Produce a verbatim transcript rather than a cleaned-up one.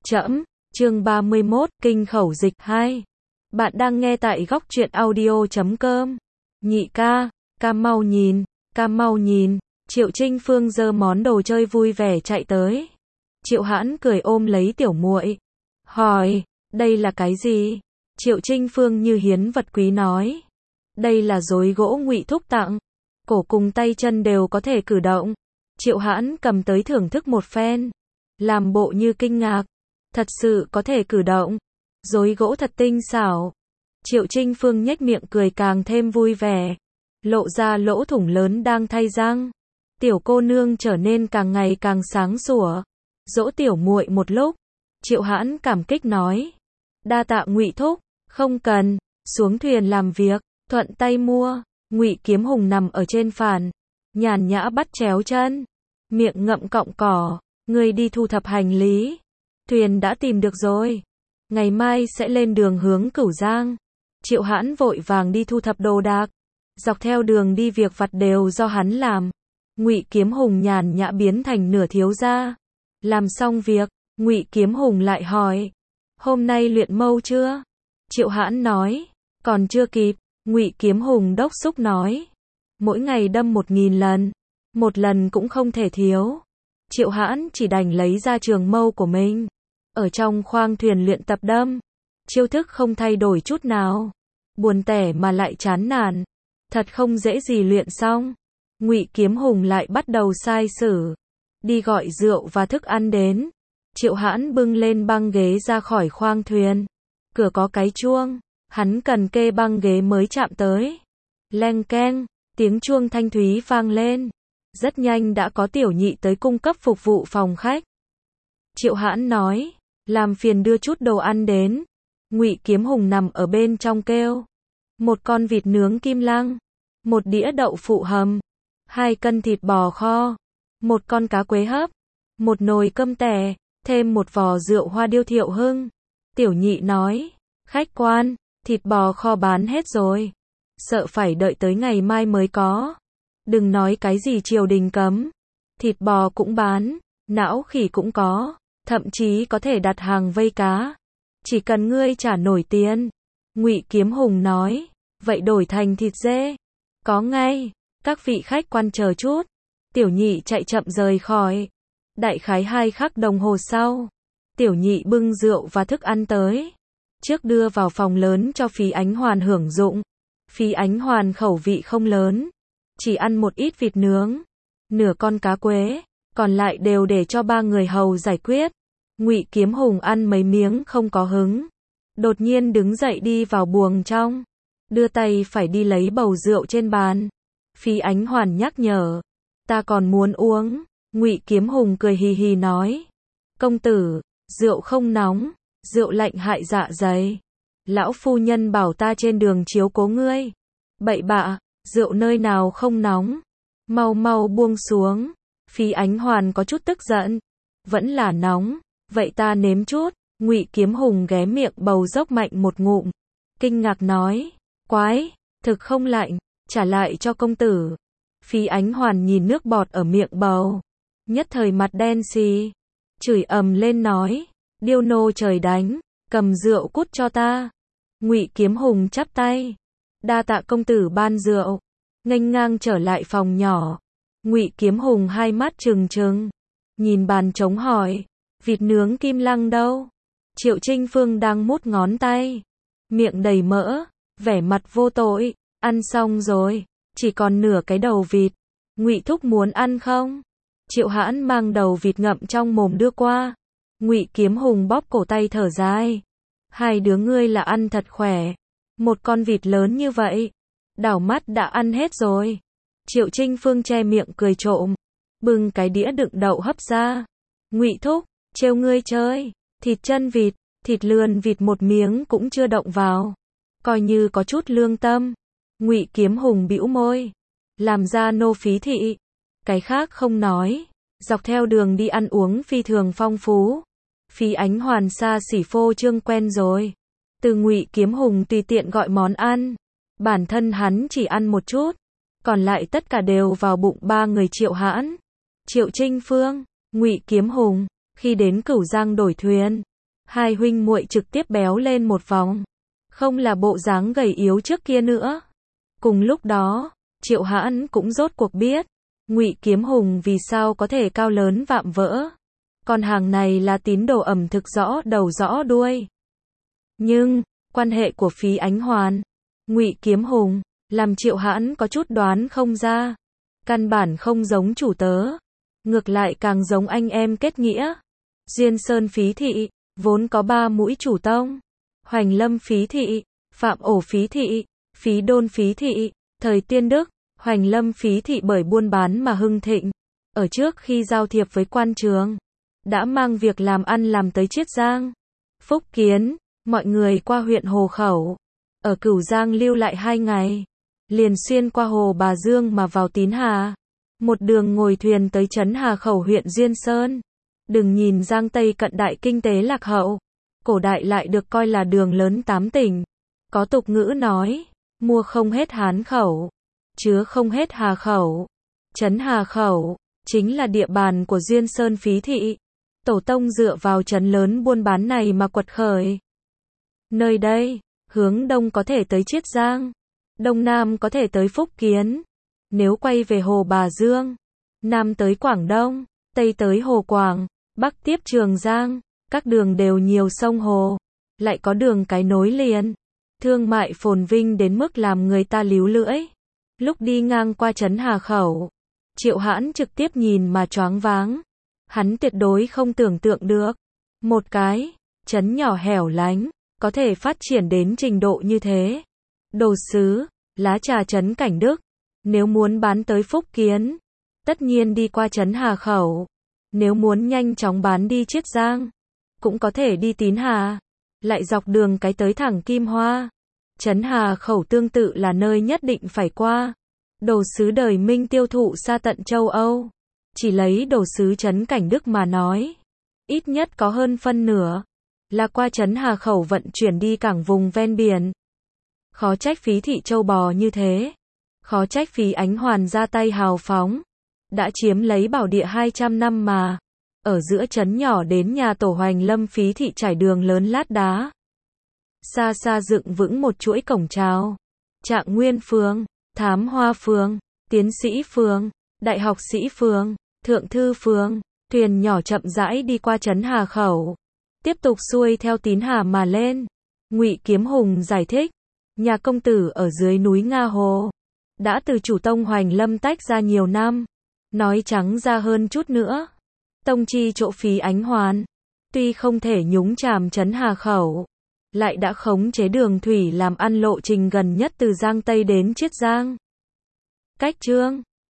Trẫm, chương ba mươi mốt, kinh khẩu dịch hai. Bạn đang nghe tại góc truyện audio chấm com. Nhị ca, ca mau nhìn, ca mau nhìn. Triệu Trinh Phương giơ món đồ chơi vui vẻ chạy tới. Triệu Hãn cười ôm lấy tiểu muội, hỏi, đây là cái gì? Triệu Trinh Phương như hiến vật quý nói, đây là rối gỗ Ngụy thúc tặng, cổ cùng tay chân đều có thể cử động. Triệu Hãn cầm tới thưởng thức một phen, làm bộ như kinh ngạc, thật sự có thể cử động, rối gỗ thật tinh xảo. Triệu Trinh Phương nhếch miệng cười càng thêm vui vẻ, lộ ra lỗ thủng lớn đang thay răng. Tiểu cô nương trở nên càng ngày càng sáng sủa. Dỗ tiểu muội một lúc, Triệu Hãn cảm kích nói, đa tạ Ngụy thúc, không cần, xuống thuyền làm việc, thuận tay mua. Ngụy Kiếm Hùng nằm ở trên phản, nhàn nhã bắt chéo chân, miệng ngậm cọng cỏ, ngươi đi thu thập hành lý. Thuyền đã tìm được rồi, ngày mai sẽ lên đường hướng Cửu Giang. Triệu Hãn vội vàng đi thu thập đồ đạc, dọc theo đường đi việc vặt đều do hắn làm. Ngụy Kiếm Hùng nhàn nhã biến thành nửa thiếu gia. Làm xong việc, Ngụy Kiếm Hùng lại hỏi, hôm nay luyện mâu chưa? Triệu Hãn nói, còn chưa kịp. Ngụy Kiếm Hùng đốc xúc nói, mỗi ngày đâm một nghìn lần, một lần cũng không thể thiếu. Triệu Hãn chỉ đành lấy ra trường mâu của mình, ở trong khoang thuyền luyện tập đâm. Chiêu thức không thay đổi chút nào, buồn tẻ mà lại chán nản, thật không dễ gì luyện xong. Ngụy Kiếm Hùng lại bắt đầu sai sử, đi gọi rượu và thức ăn đến. Triệu Hãn bưng lên băng ghế ra khỏi khoang thuyền, cửa có cái chuông, hắn cần kê băng ghế mới chạm tới. Leng keng, tiếng chuông thanh thúy vang lên. Rất nhanh đã có tiểu nhị tới cung cấp phục vụ phòng khách. Triệu Hãn nói, làm phiền đưa chút đồ ăn đến. Ngụy Kiếm Hùng nằm ở bên trong kêu, một con vịt nướng kim lăng, một đĩa đậu phụ hầm, hai cân thịt bò kho, một con cá quế hấp, một nồi cơm tẻ, thêm một vò rượu hoa điêu Thiệu Hưng. Tiểu nhị nói, khách quan, thịt bò kho bán hết rồi, sợ phải đợi tới ngày mai mới có. Đừng nói cái gì triều đình cấm, thịt bò cũng bán, não khỉ cũng có, thậm chí có thể đặt hàng vây cá, chỉ cần ngươi trả nổi tiền. Ngụy Kiếm Hùng nói, vậy đổi thành thịt dê, có ngay. Các vị khách quan chờ chút. Tiểu nhị chạy chậm rời khỏi. Đại khái hai khắc đồng hồ sau, tiểu nhị bưng rượu và thức ăn tới, trước đưa vào phòng lớn cho Phí Ánh Hoàn hưởng dụng. Phí Ánh Hoàn khẩu vị không lớn, chỉ ăn một ít vịt nướng, nửa con cá quế, còn lại đều để cho ba người hầu giải quyết. Ngụy Kiếm Hùng ăn mấy miếng không có hứng, đột nhiên đứng dậy đi vào buồng trong, đưa tay phải đi lấy bầu rượu trên bàn. Phí Ánh Hoàn nhắc nhở, ta còn muốn uống. Ngụy Kiếm Hùng cười hì hì nói, công tử, rượu không nóng, rượu lạnh hại dạ dày. Lão phu nhân bảo ta trên đường chiếu cố ngươi. Bậy bạ, rượu nơi nào không nóng, mau mau buông xuống. Phí Ánh Hoàn có chút tức giận, vẫn là nóng, vậy ta nếm chút. Ngụy Kiếm Hùng ghé miệng bầu dốc mạnh một ngụm, kinh ngạc nói, quái, thực không lạnh, trả lại cho công tử. Phí Ánh Hoàn nhìn nước bọt ở miệng bầu, nhất thời mặt đen xì, chửi ầm lên nói, điêu nô trời đánh, cầm rượu cút cho ta. Ngụy Kiếm Hùng chắp tay, đa tạ công tử ban rượu, nghênh ngang trở lại phòng nhỏ. Ngụy Kiếm Hùng hai mắt trừng trừng, nhìn bàn trống hỏi, vịt nướng kim lăng đâu? Triệu Trinh Phương đang mút ngón tay, miệng đầy mỡ, vẻ mặt vô tội, ăn xong rồi, chỉ còn nửa cái đầu vịt. Ngụy thúc muốn ăn không? Triệu Hãn mang đầu vịt ngậm trong mồm đưa qua. Ngụy Kiếm Hùng bóp cổ tay thở dài, hai đứa ngươi là ăn thật khỏe, một con vịt lớn như vậy, đảo mắt đã ăn hết rồi. Triệu Trinh Phương che miệng cười trộm, bưng cái đĩa đựng đậu hấp ra. Ngụy thúc, trêu ngươi chơi, thịt chân vịt, thịt lườn vịt một miếng cũng chưa động vào, coi như có chút lương tâm. Ngụy Kiếm Hùng bĩu môi, làm ra nô phí thị, cái khác không nói. Dọc theo đường đi ăn uống phi thường phong phú. Phí Ánh Hoàn xa xỉ phô trương quen rồi, từ Ngụy Kiếm Hùng tùy tiện gọi món ăn, bản thân hắn chỉ ăn một chút, còn lại tất cả đều vào bụng ba người Triệu Hãn, Triệu Trinh Phương, Ngụy Kiếm Hùng. Khi đến Cửu Giang đổi thuyền, Hai huynh muội trực tiếp béo lên một vòng, không là bộ dáng gầy yếu trước kia nữa. Cùng lúc đó, Triệu Hãn cũng rốt cuộc biết, Ngụy Kiếm Hùng vì sao có thể cao lớn vạm vỡ. Con hàng này là tín đồ ẩm thực rõ đầu rõ đuôi. Nhưng, quan hệ của Phí Ánh Hoàn, Ngụy Kiếm Hùng, làm Triệu Hãn có chút đoán không ra. Căn bản không giống chủ tớ, ngược lại càng giống anh em kết nghĩa. Duyên Sơn Phí Thị, vốn có ba mũi chủ tông. Hoành Lâm Phí Thị, Phạm Ổ Phí Thị, Phí Đôn Phí Thị. Thời Tiên Đức, Hoành Lâm Phí Thị bởi buôn bán mà hưng thịnh. Ở trước khi giao thiệp với quan trường, đã mang việc làm ăn làm tới Chiết Giang, Phúc Kiến. Mọi người qua huyện Hồ Khẩu, ở Cửu Giang lưu lại hai ngày, liền xuyên qua Hồ Bà Dương mà vào Tín Hà. Một đường ngồi thuyền tới trấn Hà Khẩu huyện Duyên Sơn. Đừng nhìn Giang Tây cận đại kinh tế lạc hậu, cổ đại lại được coi là đường lớn tám tỉnh. Có tục ngữ nói, mua không hết Hán khẩu, chứa không hết Hà Khẩu. Trấn Hà Khẩu, chính là địa bàn của Duyên Sơn Phí Thị. Tổ tông dựa vào trấn lớn buôn bán này mà quật khởi. Nơi đây, hướng đông có thể tới Chiết Giang, đông nam có thể tới Phúc Kiến. Nếu quay về Hồ Bà Dương, nam tới Quảng Đông, tây tới Hồ Quảng, bắc tiếp Trường Giang, các đường đều nhiều sông hồ, lại có đường cái nối liền. Thương mại phồn vinh đến mức làm người ta líu lưỡi. Lúc đi ngang qua trấn Hà Khẩu, Triệu Hãn trực tiếp nhìn mà choáng váng. Hắn tuyệt đối không tưởng tượng được, một cái trấn nhỏ hẻo lánh có thể phát triển đến trình độ như thế. Đồ sứ, lá trà trấn Cảnh Đức, nếu muốn bán tới Phúc Kiến, tất nhiên đi qua trấn Hà Khẩu. Nếu muốn nhanh chóng bán đi Chiết Giang, cũng có thể đi Tín Hà, lại dọc đường cái tới thẳng Kim Hoa. Trấn Hà Khẩu tương tự là nơi nhất định phải qua. Đồ sứ đời Minh tiêu thụ xa tận châu Âu. Chỉ lấy đồ sứ trấn Cảnh Đức mà nói, ít nhất có hơn phân nửa là qua trấn Hà Khẩu vận chuyển đi cảng vùng ven biển. Khó trách Phí Thị châu bò như thế. Khó trách Phí Ánh Hoàn ra tay hào phóng. Đã chiếm lấy bảo địa hai trăm năm mà. Ở giữa trấn nhỏ đến nhà tổ Hoành Lâm Phí Thị trải đường lớn lát đá. Xa xa dựng vững một chuỗi cổng chào. Trạng Nguyên Phường, Thám Hoa Phường, Tiến Sĩ Phường, Đại Học Sĩ Phường, Thượng Thư Phường. Thuyền nhỏ chậm rãi đi qua trấn Hà Khẩu, tiếp tục xuôi theo Tín Hà mà lên. Ngụy Kiếm Hùng giải thích, nhà công tử ở dưới núi Nga Hồ, đã từ chủ tông Hoành Lâm tách ra nhiều năm. Nói trắng ra hơn chút nữa, tông chi chỗ Phí Ánh Hoàn, tuy không thể nhúng chàm trấn Hà Khẩu, lại đã khống chế đường thủy làm ăn lộ trình gần nhất từ Giang Tây đến Chiết Giang. Cách chương